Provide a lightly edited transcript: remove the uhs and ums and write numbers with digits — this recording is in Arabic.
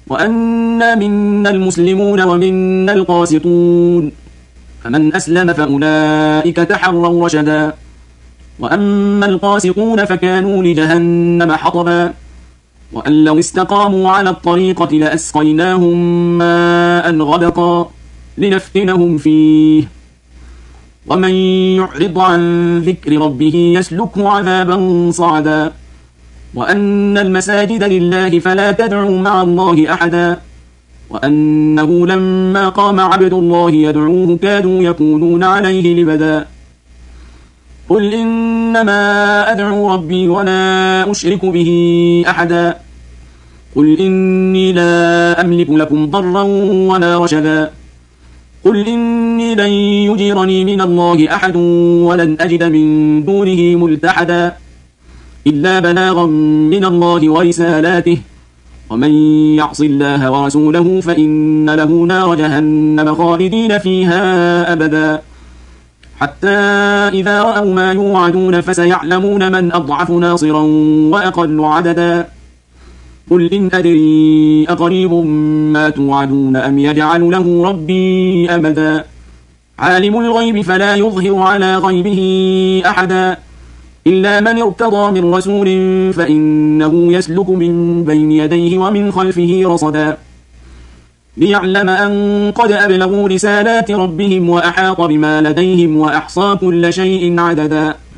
وأنا منا المسلمون ومنا القاسطون فمن أسلم فأولئك تحروا رشدا وأما القاسطون فكانوا لجهنم حطبا وأن لو استقاموا على الطريقة لأسقيناهم ماء غدقا لنفتنهم فيه ومن يعرض عن ذكر ربه يسلكه عذابا صعدا وأن المساجد لله فلا تدعوا مع الله أحدا وأنه لما قام عبد الله يدعوه كادوا يكونون عليه لبدا قل إنما أدعو ربي ولا أشرك به أحدا قل إني لا أملك لكم ضرا ولا رشدا قل إني لن يجيرني من الله أحد ولن أجد من دونه ملتحدا إلا بلاغا من الله ورسالاته ومن يعص الله ورسوله فإن له نار جهنم خالدين فيها أبدا حتى إذا رأوا ما يوعدون فسيعلمون من أضعف ناصرا وأقل عددا قل إن أدري أقريب ما توعدون أم يجعل له ربي أمدا عالم الغيب فلا يظهر على غيبه أحدا إلا من ارتضى من رسول فإنه يسلك من بين يديه ومن خلفه رصدا ليعلم أن قد أبلغوا رسالات ربهم وأحاط بما لديهم وأحصى كل شيء عددا